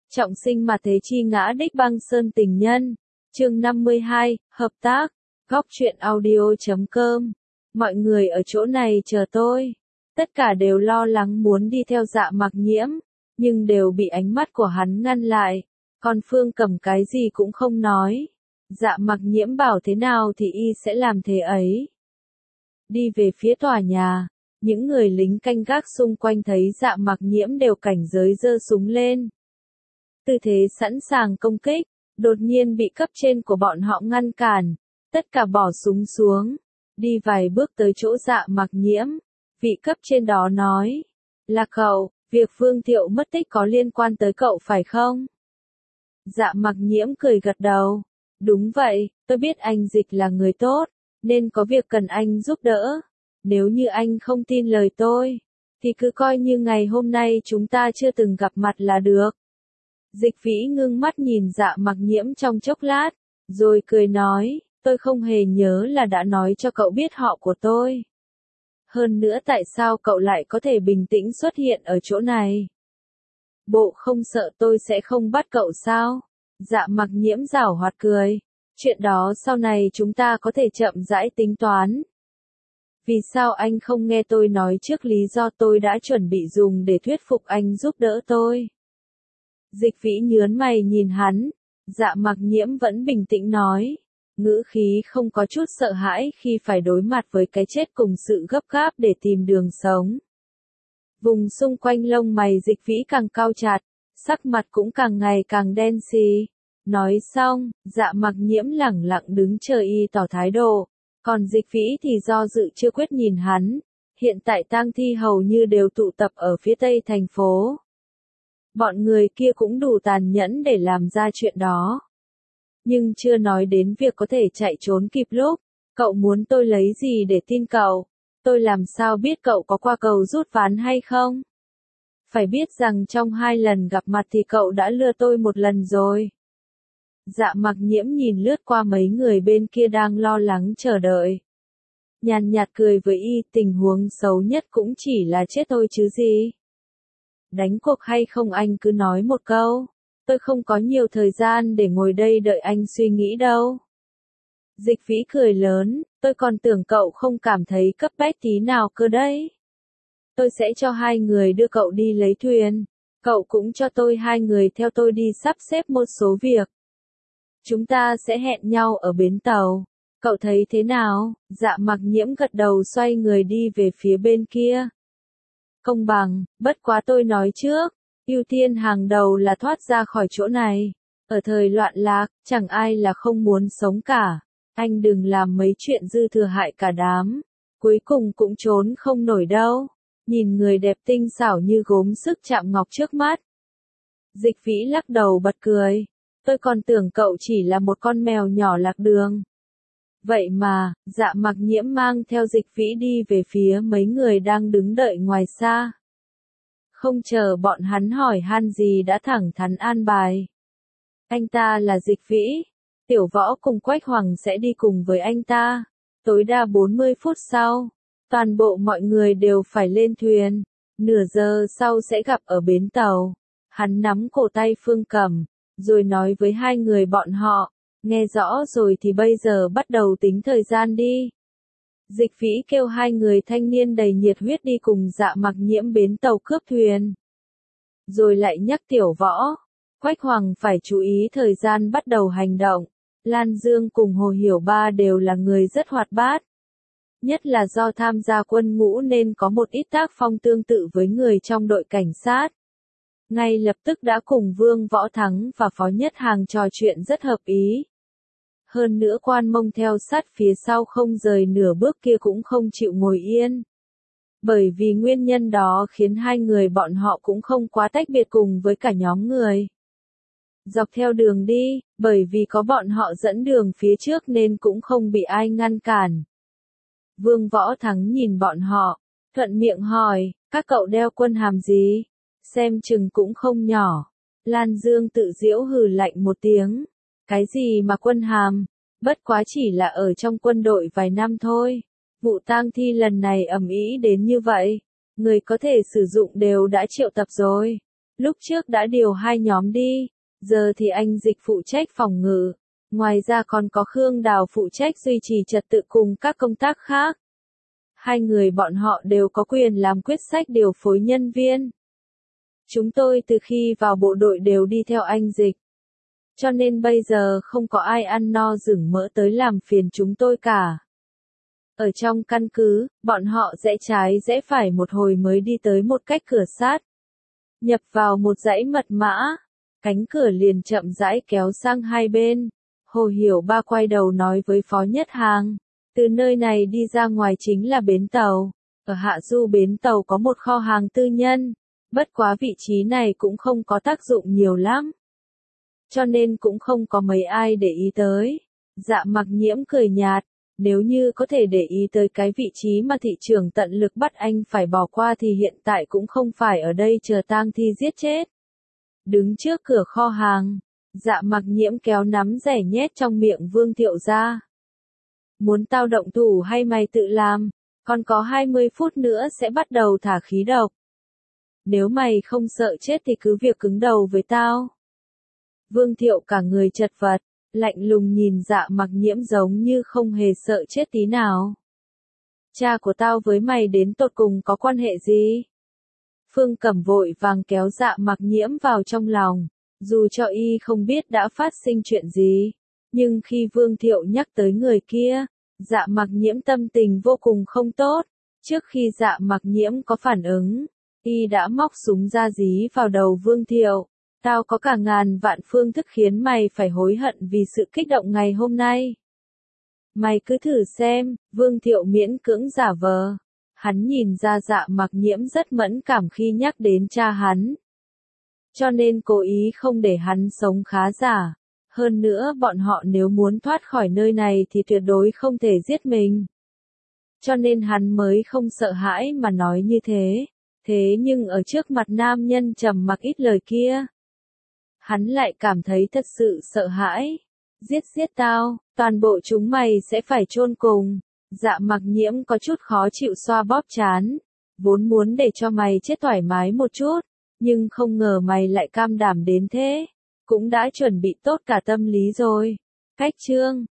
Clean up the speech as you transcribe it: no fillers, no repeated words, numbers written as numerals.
Trọng sinh mà thế chi ngã đích băng sơn tình nhân. Chương 52, hợp tác. Góc truyện audio.com. Mọi người ở chỗ này chờ tôi. Tất cả đều lo lắng muốn đi theo Dạ Mặc Nhiễm, nhưng đều bị ánh mắt của hắn ngăn lại. Còn Phương Cầm cái gì cũng không nói. Dạ Mặc Nhiễm bảo thế nào thì y sẽ làm thế ấy. Đi về phía tòa nhà, những người lính canh gác xung quanh thấy Dạ Mặc Nhiễm đều cảnh giới giơ súng lên. Tư thế sẵn sàng công kích, đột nhiên bị cấp trên của bọn họ ngăn cản, tất cả bỏ súng xuống, đi vài bước tới chỗ Dạ Mặc Nhiễm, vị cấp trên đó nói, là cậu, việc Vương Thiệu mất tích có liên quan tới cậu phải không? Dạ Mặc Nhiễm cười gật đầu, đúng vậy, tôi biết anh Dịch là người tốt, nên có việc cần anh giúp đỡ, nếu như anh không tin lời tôi, thì cứ coi như ngày hôm nay chúng ta chưa từng gặp mặt là được. Dịch Vĩ ngưng mắt nhìn Dạ Mặc Nhiễm trong chốc lát, rồi cười nói, tôi không hề nhớ là đã nói cho cậu biết họ của tôi. Hơn nữa tại sao cậu lại có thể bình tĩnh xuất hiện ở chỗ này? Bộ không sợ tôi sẽ không bắt cậu sao? Dạ Mặc Nhiễm giảo hoạt cười, chuyện đó sau này chúng ta có thể chậm rãi tính toán. Vì sao anh không nghe tôi nói trước lý do tôi đã chuẩn bị dùng để thuyết phục anh giúp đỡ tôi? Dịch Vĩ nhớn mày nhìn hắn, Dạ Mặc Nhiễm vẫn bình tĩnh nói, ngữ khí không có chút sợ hãi khi phải đối mặt với cái chết cùng sự gấp gáp để tìm đường sống. Vùng xung quanh lông mày Dịch Vĩ càng cau chặt, sắc mặt cũng càng ngày càng đen xì. Nói xong, Dạ Mặc Nhiễm lẳng lặng đứng chờ y tỏ thái độ, còn Dịch Vĩ thì do dự chưa quyết nhìn hắn. Hiện tại tang thi hầu như đều tụ tập ở phía tây thành phố. Bọn người kia cũng đủ tàn nhẫn để làm ra chuyện đó. Nhưng chưa nói đến việc có thể chạy trốn kịp lúc. Cậu muốn tôi lấy gì để tin cậu? Tôi làm sao biết cậu có qua cầu rút ván hay không? Phải biết rằng trong 2 lần gặp mặt thì cậu đã lừa tôi 1 lần rồi. Dạ Mặc Nhiễm nhìn lướt qua mấy người bên kia đang lo lắng chờ đợi. Nhàn nhạt cười với y, tình huống xấu nhất cũng chỉ là chết thôi chứ gì. Đánh cuộc hay không anh cứ nói một câu. Tôi không có nhiều thời gian để ngồi đây đợi anh suy nghĩ đâu. Dịch Vĩ cười lớn, tôi còn tưởng cậu không cảm thấy cấp bách tí nào cơ đấy. Tôi sẽ cho 2 người đưa cậu đi lấy thuyền. Cậu cũng cho tôi 2 người theo tôi đi sắp xếp một số việc. Chúng ta sẽ hẹn nhau ở bến tàu. Cậu thấy thế nào? Dạ Mặc Nhiễm gật đầu xoay người đi về phía bên kia. Công bằng, bất quá tôi nói trước, ưu tiên hàng đầu là thoát ra khỏi chỗ này. Ở thời loạn lạc, chẳng ai là không muốn sống cả. Anh đừng làm mấy chuyện dư thừa hại cả đám. Cuối cùng cũng trốn không nổi đâu. Nhìn người đẹp tinh xảo như gốm sức chạm ngọc trước mắt. Dịch Vĩ lắc đầu bật cười. Tôi còn tưởng cậu chỉ là một con mèo nhỏ lạc đường. Vậy mà, Dạ Mặc Nhiễm mang theo Dịch Vĩ đi về phía mấy người đang đứng đợi ngoài xa. Không chờ bọn hắn hỏi han gì đã thẳng thắn an bài. Anh ta là Dịch Vĩ. Tiểu Võ cùng Quách Hoàng sẽ đi cùng với anh ta. Tối đa 40 phút sau, toàn bộ mọi người đều phải lên thuyền. Nửa giờ sau sẽ gặp ở bến tàu. Hắn nắm cổ tay Phương Cầm, rồi nói với 2 người bọn họ, nghe rõ rồi thì bây giờ bắt đầu tính thời gian đi. Dịch Vĩ kêu 2 người thanh niên đầy nhiệt huyết đi cùng Dạ Mặc Nhiễm bến tàu cướp thuyền. Rồi lại nhắc Tiểu Võ, Quách Hoàng phải chú ý thời gian bắt đầu hành động. Lan Dương cùng Hồ Hiểu Ba đều là người rất hoạt bát. Nhất là do tham gia quân ngũ nên có một ít tác phong tương tự với người trong đội cảnh sát. Ngay lập tức đã cùng Vương Võ Thắng và Phó Nhất Hàng trò chuyện rất hợp ý. Hơn nữa Quan Mông theo sát phía sau không rời nửa bước kia cũng không chịu ngồi yên. Bởi vì nguyên nhân đó khiến 2 người bọn họ cũng không quá tách biệt cùng với cả nhóm người. Dọc theo đường đi, bởi vì có bọn họ dẫn đường phía trước nên cũng không bị ai ngăn cản. Vương Võ Thắng nhìn bọn họ, thuận miệng hỏi, các cậu đeo quân hàm gì? Xem chừng cũng không nhỏ. Lan Dương tự giễu hừ lạnh một tiếng. Cái gì mà quân hàm? Bất quá chỉ là ở trong quân đội vài năm thôi. Vụ tang thi lần này ầm ĩ đến như vậy. Người có thể sử dụng đều đã triệu tập rồi. Lúc trước đã điều 2 nhóm đi, giờ thì anh Dịch phụ trách phòng ngự. Ngoài ra còn có Khương Đào phụ trách duy trì trật tự cùng các công tác khác. 2 người bọn họ đều có quyền làm quyết sách điều phối nhân viên. Chúng tôi từ khi vào bộ đội đều đi theo anh Dịch. Cho nên bây giờ không có ai ăn no rửng mỡ tới làm phiền chúng tôi cả. Ở trong căn cứ, bọn họ rẽ trái rẽ phải một hồi mới đi tới một cách cửa sát. Nhập vào một dãy mật mã. Cánh cửa liền chậm rãi kéo sang hai bên. Hồ Hiểu Ba quay đầu nói với Phó Nhất Hàng. Từ nơi này đi ra ngoài chính là bến tàu. Ở hạ du bến tàu có một kho hàng tư nhân. Bất quá vị trí này cũng không có tác dụng nhiều lắm. Cho nên cũng không có mấy ai để ý tới. Dạ Mặc Nhiễm cười nhạt. Nếu như có thể để ý tới cái vị trí mà thị trưởng tận lực bắt anh phải bỏ qua thì hiện tại cũng không phải ở đây chờ tang thi giết chết. Đứng trước cửa kho hàng, Dạ Mặc Nhiễm kéo nắm rẻ nhét trong miệng Vương Thiệu ra. Muốn tao động thủ hay mày tự làm, còn có 20 phút nữa sẽ bắt đầu thả khí độc. Nếu mày không sợ chết thì cứ việc cứng đầu với tao. Vương Thiệu cả người chật vật, lạnh lùng nhìn Dạ Mặc Nhiễm giống như không hề sợ chết tí nào. Cha của tao với mày đến tột cùng có quan hệ gì? Phương Cẩm vội vàng kéo Dạ Mặc Nhiễm vào trong lòng, dù cho y không biết đã phát sinh chuyện gì. Nhưng khi Vương Thiệu nhắc tới người kia, Dạ Mặc Nhiễm tâm tình vô cùng không tốt. Trước khi Dạ Mặc Nhiễm có phản ứng, y đã móc súng ra dí vào đầu Vương Thiệu. Tao có cả ngàn vạn phương thức khiến mày phải hối hận vì sự kích động ngày hôm nay. Mày cứ thử xem, Vương Thiệu miễn cưỡng giả vờ. Hắn nhìn ra Dạ Mặc Nhiễm rất mẫn cảm khi nhắc đến cha hắn. Cho nên cố ý không để hắn sống khá giả. Hơn nữa bọn họ nếu muốn thoát khỏi nơi này thì tuyệt đối không thể giết mình. Cho nên hắn mới không sợ hãi mà nói như thế. Thế nhưng ở trước mặt nam nhân trầm mặc ít lời kia, hắn lại cảm thấy thật sự sợ hãi. Giết tao, toàn bộ chúng mày sẽ phải chôn cùng. Dạ Mặc Nhiễm có chút khó chịu xoa bóp trán. Vốn muốn để cho mày chết thoải mái một chút, nhưng không ngờ mày lại cam đảm đến thế. Cũng đã chuẩn bị tốt cả tâm lý rồi. Cách chương